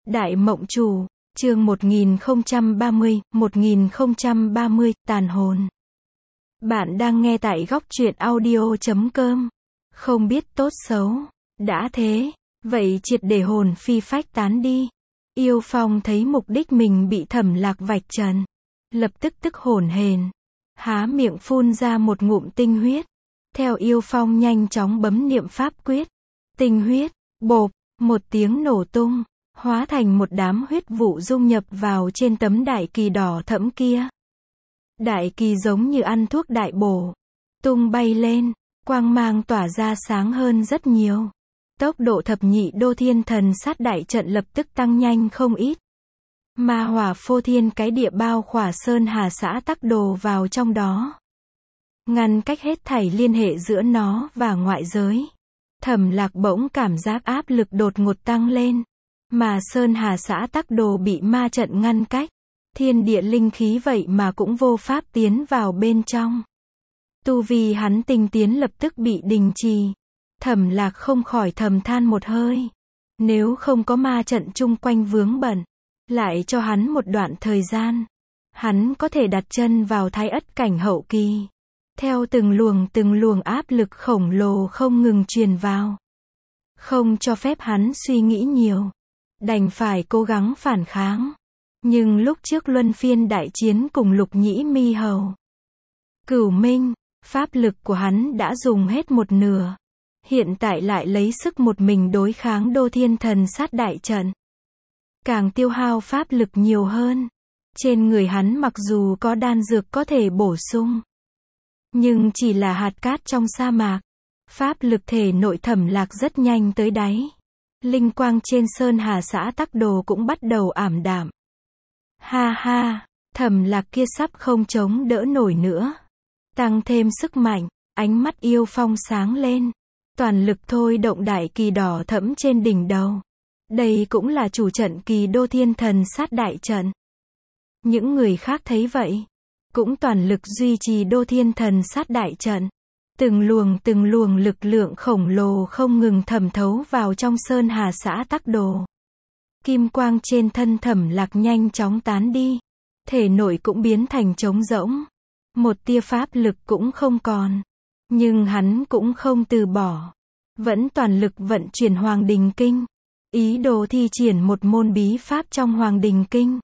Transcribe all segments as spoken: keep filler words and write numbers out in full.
Đại Mộng Chủ, chương một nghìn không trăm ba mươi, một nghìn không trăm ba mươi, tàn hồn. Bạn đang nghe tại góc truyện audio chấm com. Không biết tốt xấu. Đã thế, vậy triệt để hồn phi phách tán đi. Yêu Phong thấy mục đích mình bị Thẩm Lạc vạch trần. Lập tức tức hổn hển. Há miệng phun ra một ngụm tinh huyết. Theo Yêu Phong nhanh chóng bấm niệm pháp quyết. Tinh huyết, bộp, một tiếng nổ tung. Hóa thành một đám huyết vụ dung nhập vào trên tấm đại kỳ đỏ thẫm kia. Đại kỳ giống như ăn thuốc đại bổ. Tung bay lên, quang mang tỏa ra sáng hơn rất nhiều. Tốc độ thập nhị đô thiên thần sát đại trận lập tức tăng nhanh không ít. Ma hỏa phô thiên cái địa bao khỏa sơn hà xã Tắc Đồ vào trong đó. Ngăn cách hết thảy liên hệ giữa nó và ngoại giới. Thẩm Lạc bỗng cảm giác áp lực đột ngột tăng lên. Mà sơn hà xã Tắc Đồ bị ma trận ngăn cách. Thiên địa linh khí vậy mà cũng vô pháp tiến vào bên trong. Tu vi hắn tinh tiến lập tức bị đình trì. Thẩm Lạc không khỏi thầm than một hơi. Nếu không có ma trận chung quanh vướng bận, lại cho hắn một đoạn thời gian, hắn có thể đặt chân vào thái ất cảnh hậu kỳ. Theo từng luồng từng luồng áp lực khổng lồ không ngừng truyền vào. Không cho phép hắn suy nghĩ nhiều. Đành phải cố gắng phản kháng. Nhưng lúc trước luân phiên đại chiến cùng Lục Nhĩ Mi Hầu, Cửu Minh, pháp lực của hắn đã dùng hết một nửa. Hiện tại lại lấy sức một mình đối kháng đô thiên thần sát đại trận. Càng tiêu hao pháp lực nhiều hơn. Trên người hắn mặc dù có đan dược có thể bổ sung, nhưng chỉ là hạt cát trong sa mạc. Pháp lực thể nội Thẩm Lạc rất nhanh tới đáy. Linh quang trên sơn hà xã Tắc Đồ cũng bắt đầu ảm đạm. Ha ha, Thẩm Lạc kia sắp không chống đỡ nổi nữa. Tăng thêm sức mạnh, ánh mắt Yêu Phong sáng lên. Toàn lực thôi động đại kỳ đỏ thẫm trên đỉnh đầu. Đây cũng là chủ trận kỳ đô thiên thần sát đại trận. Những người khác thấy vậy, cũng toàn lực duy trì đô thiên thần sát đại trận. Từng luồng từng luồng lực lượng khổng lồ không ngừng thẩm thấu vào trong sơn hà xã Tắc Đồ. Kim quang trên thân Thẩm Lạc nhanh chóng tán đi. Thể nội cũng biến thành trống rỗng. Một tia pháp lực cũng không còn. Nhưng hắn cũng không từ bỏ. Vẫn toàn lực vận chuyển Hoàng Đình Kinh. Ý đồ thi triển một môn bí pháp trong Hoàng Đình Kinh.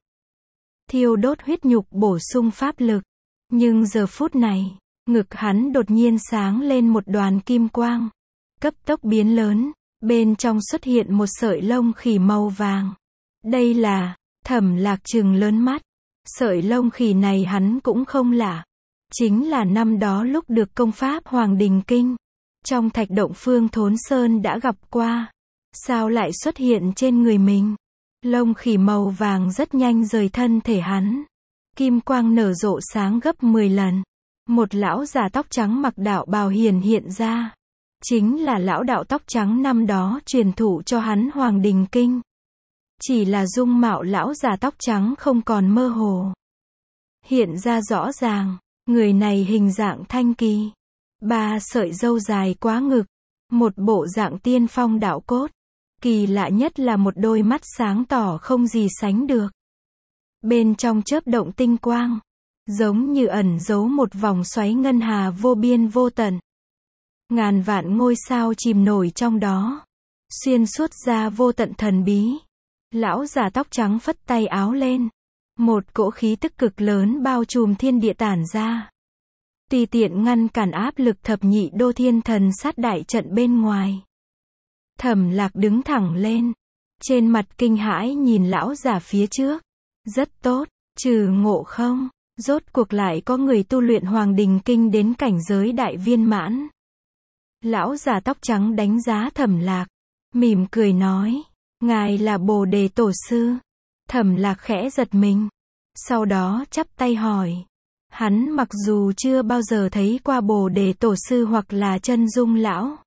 Thiêu đốt huyết nhục bổ sung pháp lực. Nhưng giờ phút này, ngực hắn đột nhiên sáng lên một đoàn kim quang. Cấp tốc biến lớn. Bên trong xuất hiện một sợi lông khỉ màu vàng. Đây là, Thẩm Lạc trừng lớn mắt. Sợi lông khỉ này hắn cũng không lạ. Chính là năm đó lúc được công pháp Hoàng Đình Kinh. Trong thạch động Phương Thốn Sơn đã gặp qua. Sao lại xuất hiện trên người mình? Lông khỉ màu vàng rất nhanh rời thân thể hắn. Kim quang nở rộ sáng gấp mười lần. Một lão già tóc trắng mặc đạo bào hiển hiện ra. Chính là lão đạo tóc trắng năm đó truyền thụ cho hắn Hoàng Đình Kinh. Chỉ là dung mạo lão già tóc trắng không còn mơ hồ. Hiện ra rõ ràng, người này hình dạng thanh kỳ. Ba sợi râu dài quá ngực. Một bộ dạng tiên phong đạo cốt. Kỳ lạ nhất là một đôi mắt sáng tỏ không gì sánh được. Bên trong chớp động tinh quang. Giống như ẩn giấu một vòng xoáy ngân hà vô biên vô tận. Ngàn vạn ngôi sao chìm nổi trong đó. Xuyên suốt ra vô tận thần bí. Lão già tóc trắng phất tay áo lên. Một cỗ khí tức cực lớn bao trùm thiên địa tản ra. Tùy tiện ngăn cản áp lực thập nhị đô thiên thần sát đại trận bên ngoài. Thẩm Lạc đứng thẳng lên. Trên mặt kinh hãi nhìn lão già phía trước. Rất tốt, trừ Ngộ Không, rốt cuộc lại có người tu luyện Hoàng Đình Kinh đến cảnh giới đại viên mãn. Lão già tóc trắng đánh giá Thẩm Lạc. Mỉm cười nói. Ngài là Bồ Đề Tổ Sư. Thẩm Lạc khẽ giật mình. Sau đó chắp tay hỏi. Hắn mặc dù chưa bao giờ thấy qua Bồ Đề Tổ Sư hoặc là chân dung lão.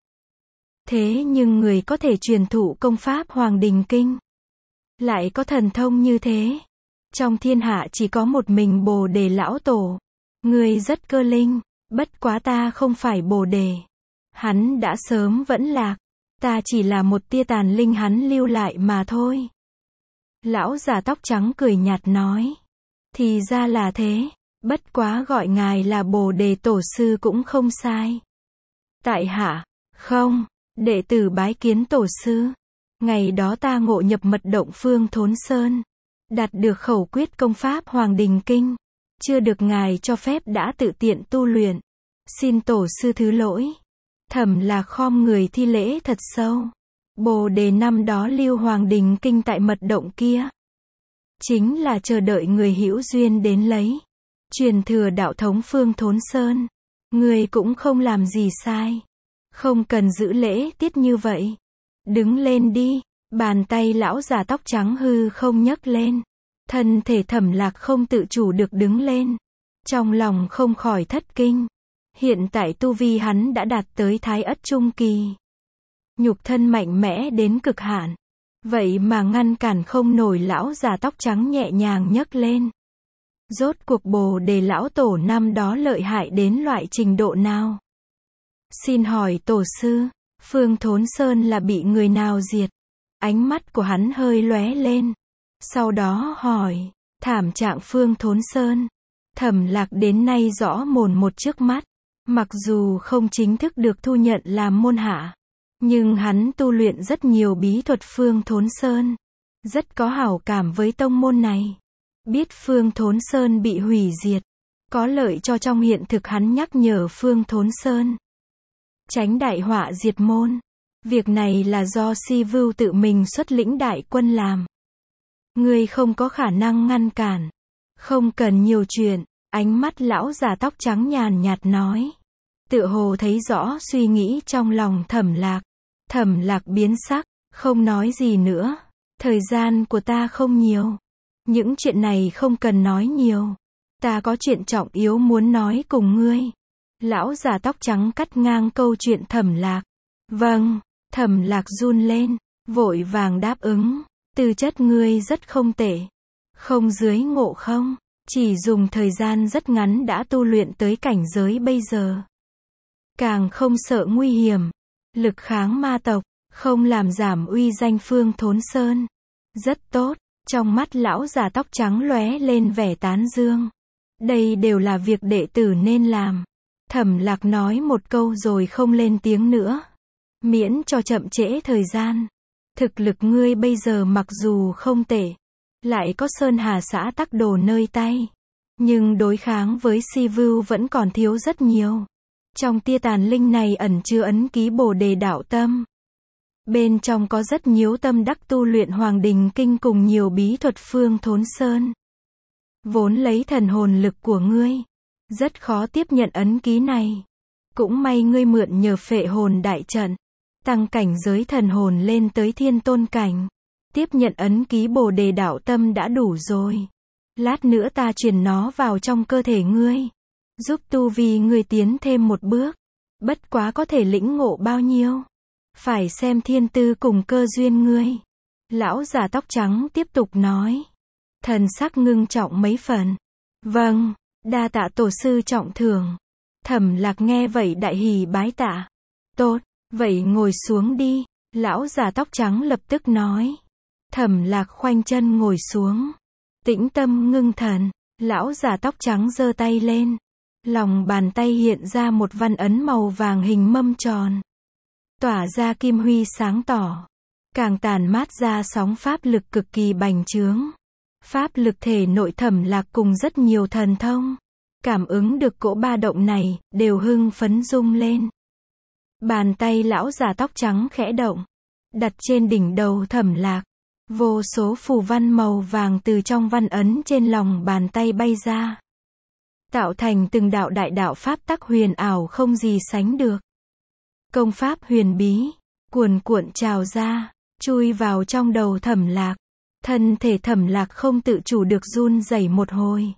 Thế nhưng người có thể truyền thụ công pháp Hoàng Đình Kinh. Lại có thần thông như thế. Trong thiên hạ chỉ có một mình Bồ Đề Lão Tổ. Người rất cơ linh. Bất quá ta không phải Bồ Đề. Hắn đã sớm vẫn lạc. Ta chỉ là một tia tàn linh hắn lưu lại mà thôi. Lão già tóc trắng cười nhạt nói. Thì ra là thế, bất quá gọi ngài là Bồ Đề Tổ sư cũng không sai. Tại hạ, không, đệ tử bái kiến tổ sư. Ngày đó ta ngộ nhập mật động Phương Thốn Sơn, đạt được khẩu quyết công pháp Hoàng Đình Kinh, chưa được ngài cho phép đã tự tiện tu luyện. Xin tổ sư thứ lỗi. Thẩm Lạc khom người thi lễ thật sâu. Bồ Đề năm đó lưu Hoàng Đình Kinh tại mật động kia, chính là chờ đợi người hữu duyên đến lấy. Truyền thừa đạo thống Phương Thốn Sơn, người cũng không làm gì sai. Không cần giữ lễ tiết như vậy. Đứng lên đi. Bàn tay lão già tóc trắng hư không nhấc lên. Thân thể Thẩm Lạc không tự chủ được đứng lên. Trong lòng không khỏi thất kinh. Hiện tại tu vi hắn đã đạt tới Thái Ất Trung Kỳ. Nhục thân mạnh mẽ đến cực hạn. Vậy mà ngăn cản không nổi lão già tóc trắng nhẹ nhàng nhấc lên. Rốt cuộc Bồ Đề lão tổ năm đó lợi hại đến loại trình độ nào? Xin hỏi tổ sư, Phương Thốn Sơn là bị người nào diệt? Ánh mắt của hắn hơi lóe lên. Sau đó hỏi, thảm trạng Phương Thốn Sơn. Thẩm Lạc đến nay rõ mồn một trước mắt. Mặc dù không chính thức được thu nhận làm môn hạ, nhưng hắn tu luyện rất nhiều bí thuật Phương Thốn Sơn. Rất có hảo cảm với tông môn này. Biết Phương Thốn Sơn bị hủy diệt, có lợi cho trong hiện thực hắn nhắc nhở Phương Thốn Sơn tránh đại họa diệt môn. Việc này là do Si Vưu tự mình xuất lĩnh đại quân làm. Ngươi không có khả năng ngăn cản. Không cần nhiều chuyện. Ánh mắt lão già tóc trắng nhàn nhạt nói. Tựa hồ thấy rõ suy nghĩ trong lòng Thẩm Lạc. Thẩm Lạc biến sắc, không nói gì nữa. Thời gian của ta không nhiều. Những chuyện này không cần nói nhiều. Ta có chuyện trọng yếu muốn nói cùng ngươi. Lão già tóc trắng cắt ngang câu chuyện Thẩm Lạc. Vâng. Thẩm Lạc run lên, vội vàng đáp ứng. Tư chất ngươi rất không tệ. Không dưới ngộ không, chỉ dùng thời gian rất ngắn đã tu luyện tới cảnh giới bây giờ. Càng không sợ nguy hiểm, lực kháng ma tộc, không làm giảm uy danh Phương Thốn Sơn. Rất tốt. Trong mắt lão già tóc trắng lóe lên vẻ tán dương. Đây đều là việc đệ tử nên làm. Thẩm Lạc nói một câu rồi không lên tiếng nữa. Miễn cho chậm trễ thời gian. Thực lực ngươi bây giờ mặc dù không tệ, lại có Sơn Hà xã tắc đồ nơi tay, nhưng đối kháng với Si Vưu vẫn còn thiếu rất nhiều. Trong tia tàn linh này ẩn chứa ấn ký Bồ Đề đạo tâm. Bên trong có rất nhiều tâm đắc tu luyện Hoàng Đình Kinh cùng nhiều bí thuật Phương Thốn Sơn. Vốn lấy thần hồn lực của ngươi, rất khó tiếp nhận ấn ký này. Cũng may ngươi mượn nhờ phệ hồn đại trận, tăng cảnh giới thần hồn lên tới thiên tôn cảnh. Tiếp nhận ấn ký Bồ Đề đạo tâm đã đủ rồi. Lát nữa ta truyền nó vào trong cơ thể ngươi, giúp tu vi ngươi tiến thêm một bước. Bất quá có thể lĩnh ngộ bao nhiêu, phải xem thiên tư cùng cơ duyên ngươi. Lão già tóc trắng tiếp tục nói. Thần sắc ngưng trọng mấy phần. Vâng, đa tạ tổ sư trọng thưởng. Thẩm Lạc nghe vậy đại hỉ bái tạ. Tốt, vậy ngồi xuống đi. Lão già tóc trắng lập tức nói. Thẩm Lạc khoanh chân ngồi xuống, tĩnh tâm ngưng thần. Lão già tóc trắng giơ tay lên, lòng bàn tay hiện ra một văn ấn màu vàng hình mâm tròn, tỏa ra kim huy sáng tỏ, càng tàn mát ra sóng pháp lực cực kỳ bành trướng. Pháp lực thể nội Thẩm Lạc cùng rất nhiều thần thông, cảm ứng được cỗ ba động này, đều hưng phấn rung lên. Bàn tay lão già tóc trắng khẽ động, đặt trên đỉnh đầu Thẩm Lạc. Vô số phù văn màu vàng từ trong văn ấn trên lòng bàn tay bay ra, tạo thành từng đạo đại đạo pháp tắc huyền ảo không gì sánh được. Công pháp huyền bí, cuồn cuộn trào ra, chui vào trong đầu Thẩm Lạc. Thân thể Thẩm Lạc không tự chủ được run rẩy một hồi.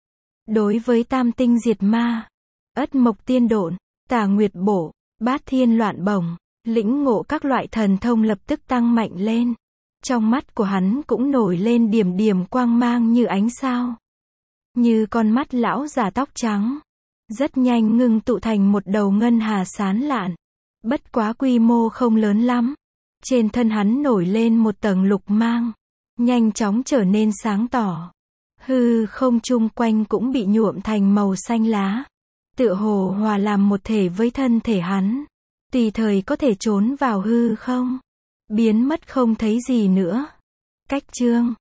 Đối với tam tinh diệt ma, ất mộc tiên độn, tà nguyệt bổ, bát thiên loạn bổng, lĩnh ngộ các loại thần thông lập tức tăng mạnh lên. Trong mắt của hắn cũng nổi lên điểm điểm quang mang như ánh sao, như con mắt lão già tóc trắng. Rất nhanh ngưng tụ thành một đầu ngân hà sáng lạn. Bất quá quy mô không lớn lắm. Trên thân hắn nổi lên một tầng lục mang, nhanh chóng trở nên sáng tỏ. Hư không chung quanh cũng bị nhuộm thành màu xanh lá, tựa hồ hòa làm một thể với thân thể hắn. Tùy thời có thể trốn vào hư không, biến mất không thấy gì nữa. Cách chương